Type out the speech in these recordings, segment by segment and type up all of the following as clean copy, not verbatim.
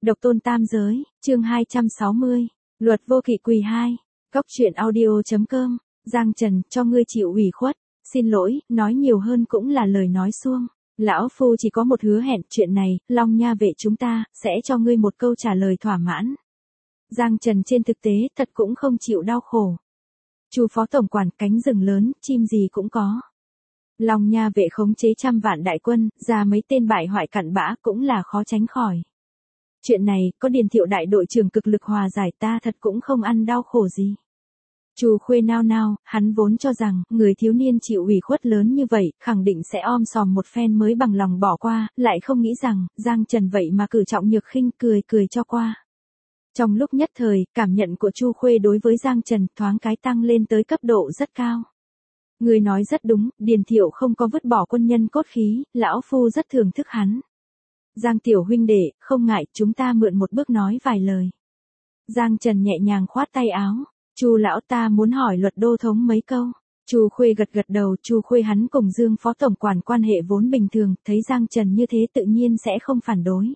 Độc tôn tam giới, chương 260, luật vô kỵ quỳ 2, góc truyện audio.com, Giang Trần, cho ngươi chịu ủy khuất, xin lỗi, nói nhiều hơn cũng là lời nói suông. Lão Phu chỉ có một hứa hẹn, chuyện này, Long Nha vệ chúng ta, sẽ cho ngươi một câu trả lời thỏa mãn. Giang Trần trên thực tế, thật cũng không chịu đau khổ. Chu phó tổng quản, cánh rừng lớn, chim gì cũng có. Long Nha vệ khống chế trăm vạn đại quân, ra mấy tên bại hoại cặn bã cũng là khó tránh khỏi. Chuyện này, có Điền Thiệu đại đội trưởng cực lực hòa giải, ta thật cũng không ăn đau khổ gì. Chu Khuê nao nao, hắn vốn cho rằng, người thiếu niên chịu ủy khuất lớn như vậy, khẳng định sẽ om sòm một phen mới bằng lòng bỏ qua, lại không nghĩ rằng, Giang Trần vậy mà cử trọng nhược khinh, cười cho qua. Trong lúc nhất thời, cảm nhận của Chu Khuê đối với Giang Trần thoáng cái tăng lên tới cấp độ rất cao. Người nói rất đúng, Điền Thiệu không có vứt bỏ quân nhân cốt khí, lão Phu rất thưởng thức hắn. Giang tiểu huynh đệ, không ngại, chúng ta mượn một bước nói vài lời. Giang Trần nhẹ nhàng khoát tay áo. Chu lão, ta muốn hỏi luật đô thống mấy câu. Chu Khuê gật đầu. Chu Khuê hắn cùng Dương phó tổng quản quan hệ vốn bình thường, thấy Giang Trần như thế tự nhiên sẽ không phản đối.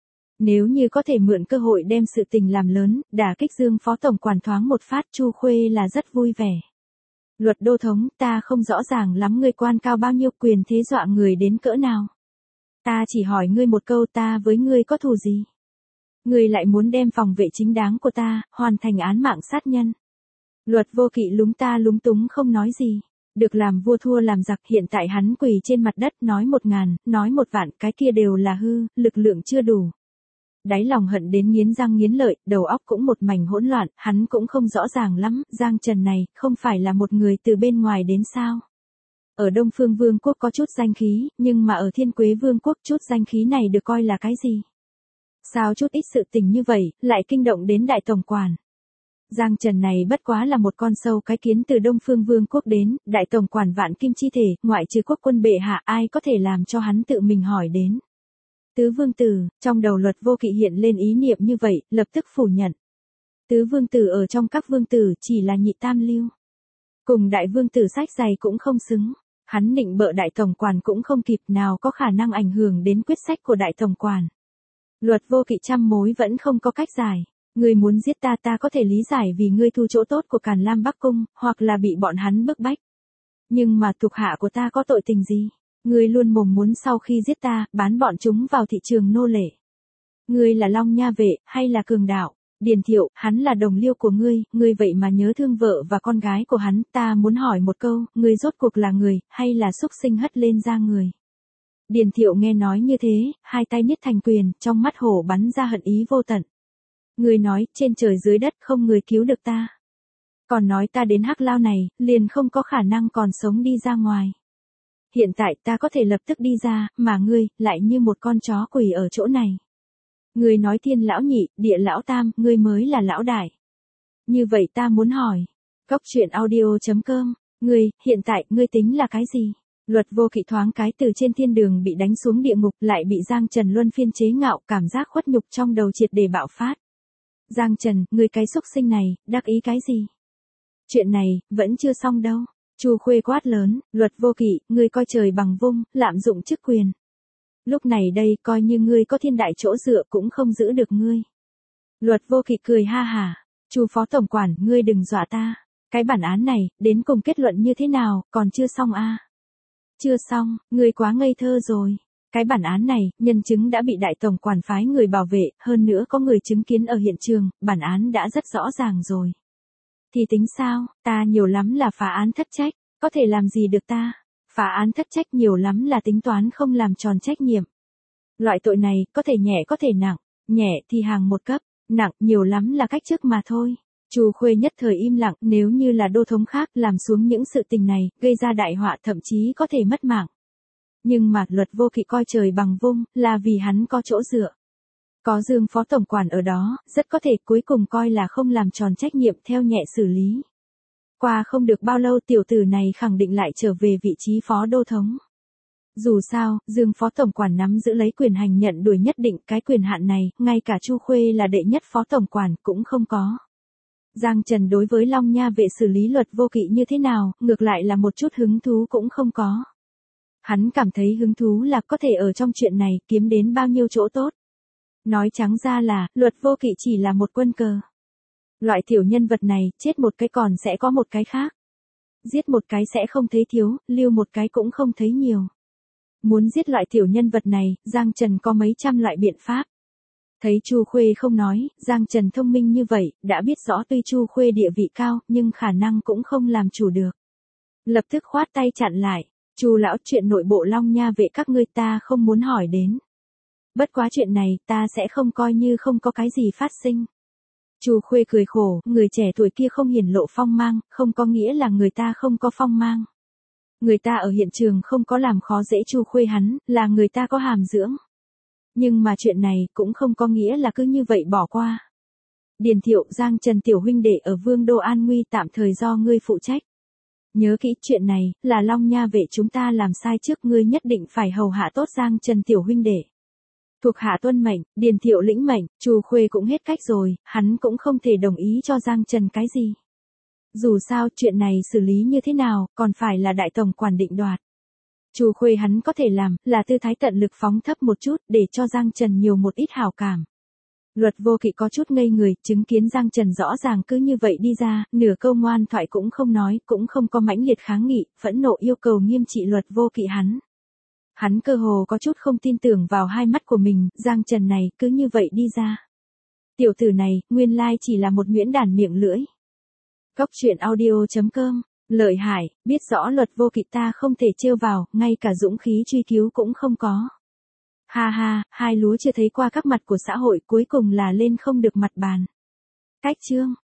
Nếu như có thể mượn cơ hội đem sự tình làm lớn, đả kích Dương phó tổng quản thoáng một phát, Chu Khuê là rất vui vẻ. Luật đô thống, ta không rõ ràng lắm ngươi quan cao bao nhiêu, quyền thế dọa người đến cỡ nào. Ta chỉ hỏi ngươi một câu, ta với ngươi có thù gì? Ngươi lại muốn đem phòng vệ chính đáng của ta, hoàn thành án mạng sát nhân. Luật vô kỵ lúng túng không nói gì. Được làm vua thua làm giặc, hiện tại hắn quỳ trên mặt đất, nói 1000, nói 1 vạn, cái kia đều là hư, lực lượng chưa đủ. Đáy lòng hận đến nghiến răng nghiến lợi, đầu óc cũng một mảnh hỗn loạn, hắn cũng không rõ ràng lắm, Giang Trần này, không phải là một người từ bên ngoài đến sao. Ở Đông Phương Vương quốc có chút danh khí, nhưng mà ở Thiên Quế Vương quốc chút danh khí này được coi là cái gì? Sao chút ít sự tình như vậy, lại kinh động đến đại tổng quản? Giang Trần này bất quá là một con sâu cái kiến từ Đông Phương Vương quốc đến, đại tổng quản vạn kim chi thể, ngoại trừ quốc quân bệ hạ, ai có thể làm cho hắn tự mình hỏi đến. Tứ vương tử, trong đầu luật vô kỵ hiện lên ý niệm như vậy, lập tức phủ nhận. Tứ vương tử ở trong các vương tử chỉ là nhị tam lưu. Cùng đại vương tử sách dày cũng không xứng. Hắn nịnh bợ đại tổng quản cũng không kịp, nào có khả năng ảnh hưởng đến quyết sách của đại tổng quản. Luật vô kỵ trăm mối vẫn không có cách giải. Ngươi muốn giết ta, ta có thể lý giải vì ngươi thu chỗ tốt của Càn Lam Bắc Cung, hoặc là bị bọn hắn bức bách. Nhưng mà thuộc hạ của ta có tội tình gì? Ngươi luôn mồm muốn sau khi giết ta, bán bọn chúng vào thị trường nô lệ. Ngươi là Long Nha vệ, hay là cường đạo? Điền Thiệu, hắn là đồng liêu của ngươi vậy mà nhớ thương vợ và con gái của hắn, ta muốn hỏi một câu, ngươi rốt cuộc là người, hay là súc sinh hất lên ra người? Điền Thiệu nghe nói như thế, hai tay niết thành quyền, trong mắt hổ bắn ra hận ý vô tận. Ngươi nói, trên trời dưới đất không người cứu được ta. Còn nói ta đến Hắc Lao này, liền không có khả năng còn sống đi ra ngoài. Hiện tại ta có thể lập tức đi ra, mà ngươi, lại như một con chó quỳ ở chỗ này. Ngươi nói thiên lão nhị, địa lão tam, ngươi mới là lão đại. Như vậy ta muốn hỏi. Góc truyện audio.com, ngươi, hiện tại, ngươi tính là cái gì? Luật vô kỵ thoáng cái từ trên thiên đường bị đánh xuống địa ngục, lại bị Giang Trần luân phiên chế ngạo, cảm giác khuất nhục trong đầu triệt để bạo phát. Giang Trần, ngươi cái xúc sinh này, đắc ý cái gì? Chuyện này, vẫn chưa xong đâu. Chu Khuê quát lớn, luật vô kỵ, ngươi coi trời bằng vung, lạm dụng chức quyền. Lúc này đây, coi như ngươi có thiên đại chỗ dựa cũng không giữ được ngươi. Luật vô kỵ cười ha hả, Chu phó tổng quản, ngươi đừng dọa ta. Cái bản án này, đến cùng kết luận như thế nào, còn chưa xong à? Chưa xong, ngươi quá ngây thơ rồi. Cái bản án này, nhân chứng đã bị đại tổng quản phái người bảo vệ, hơn nữa có người chứng kiến ở hiện trường, bản án đã rất rõ ràng rồi. Thì tính sao, ta nhiều lắm là phá án thất trách, có thể làm gì được ta? Phá án thất trách nhiều lắm là tính toán không làm tròn trách nhiệm. Loại tội này, có thể nhẹ có thể nặng, nhẹ thì hàng một cấp, nặng nhiều lắm là cách chức mà thôi. Chu Khuê nhất thời im lặng, nếu như là đô thống khác làm xuống những sự tình này, gây ra đại họa thậm chí có thể mất mạng. Nhưng mà luật vô kỵ coi trời bằng vung, là vì hắn có chỗ dựa. Có Dương phó tổng quản ở đó, rất có thể cuối cùng coi là không làm tròn trách nhiệm theo nhẹ xử lý. Qua không được bao lâu tiểu tử này khẳng định lại trở về vị trí phó đô thống. Dù sao, Dương phó tổng quản nắm giữ lấy quyền hành nhận đuổi nhất định, cái quyền hạn này, ngay cả Chu Khuê là đệ nhất phó tổng quản cũng không có. Giang Trần đối với Long Nha vệ xử lý luật vô kỵ như thế nào, ngược lại là một chút hứng thú cũng không có. Hắn cảm thấy hứng thú là có thể ở trong chuyện này kiếm đến bao nhiêu chỗ tốt. Nói trắng ra là, Luật Vô Kỵ chỉ là một quân cờ. Loại tiểu nhân vật này, chết một cái còn sẽ có một cái khác. Giết một cái sẽ không thấy thiếu, lưu một cái cũng không thấy nhiều. Muốn giết loại tiểu nhân vật này, Giang Trần có mấy trăm loại biện pháp. Thấy Chu Khuê không nói, Giang Trần thông minh như vậy, đã biết rõ tuy Chu Khuê địa vị cao, nhưng khả năng cũng không làm chủ được. Lập tức khoát tay chặn lại, Chu lão, chuyện nội bộ Long Nha vệ các ngươi ta không muốn hỏi đến. Bất quá chuyện này, ta sẽ không coi như không có cái gì phát sinh. Chu Khuê cười khổ, người trẻ tuổi kia không hiển lộ phong mang, không có nghĩa là người ta không có phong mang. Người ta ở hiện trường không có làm khó dễ Chu Khuê hắn, là người ta có hàm dưỡng. Nhưng mà chuyện này cũng không có nghĩa là cứ như vậy bỏ qua. Điền Thiệu, Giang Trần tiểu huynh đệ ở Vương đô an nguy tạm thời do ngươi phụ trách. Nhớ kỹ, chuyện này là Long Nha vệ chúng ta làm sai trước, ngươi nhất định phải hầu hạ tốt Giang Trần tiểu huynh đệ. Thuộc hạ tuân mệnh. Điền Thiệu lĩnh mệnh. Chu Khuê cũng hết cách rồi, hắn cũng không thể đồng ý cho Giang Trần cái gì. Dù sao, chuyện này xử lý như thế nào, còn phải là đại tổng quản định đoạt. Chu Khuê hắn có thể làm, là tư thái tận lực phóng thấp một chút, để cho Giang Trần nhiều một ít hảo cảm. Luật Vô Kỵ có chút ngây người, chứng kiến Giang Trần rõ ràng cứ như vậy đi ra, nửa câu ngoan thoại cũng không nói, cũng không có mãnh liệt kháng nghị, phẫn nộ yêu cầu nghiêm trị Luật Vô Kỵ hắn. Hắn cơ hồ có chút không tin tưởng vào hai mắt của mình, Giang Trần này cứ như vậy đi ra. Tiểu tử này, nguyên lai chỉ là một nhuyễn đản miệng lưỡi. Cốc truyện audio.com, lợi hại, biết rõ Luật Vô Kỵ ta không thể trêu vào, ngay cả dũng khí truy cứu cũng không có. Ha ha, hai lúa chưa thấy qua các mặt của xã hội, cuối cùng là lên không được mặt bàn. Cách chương.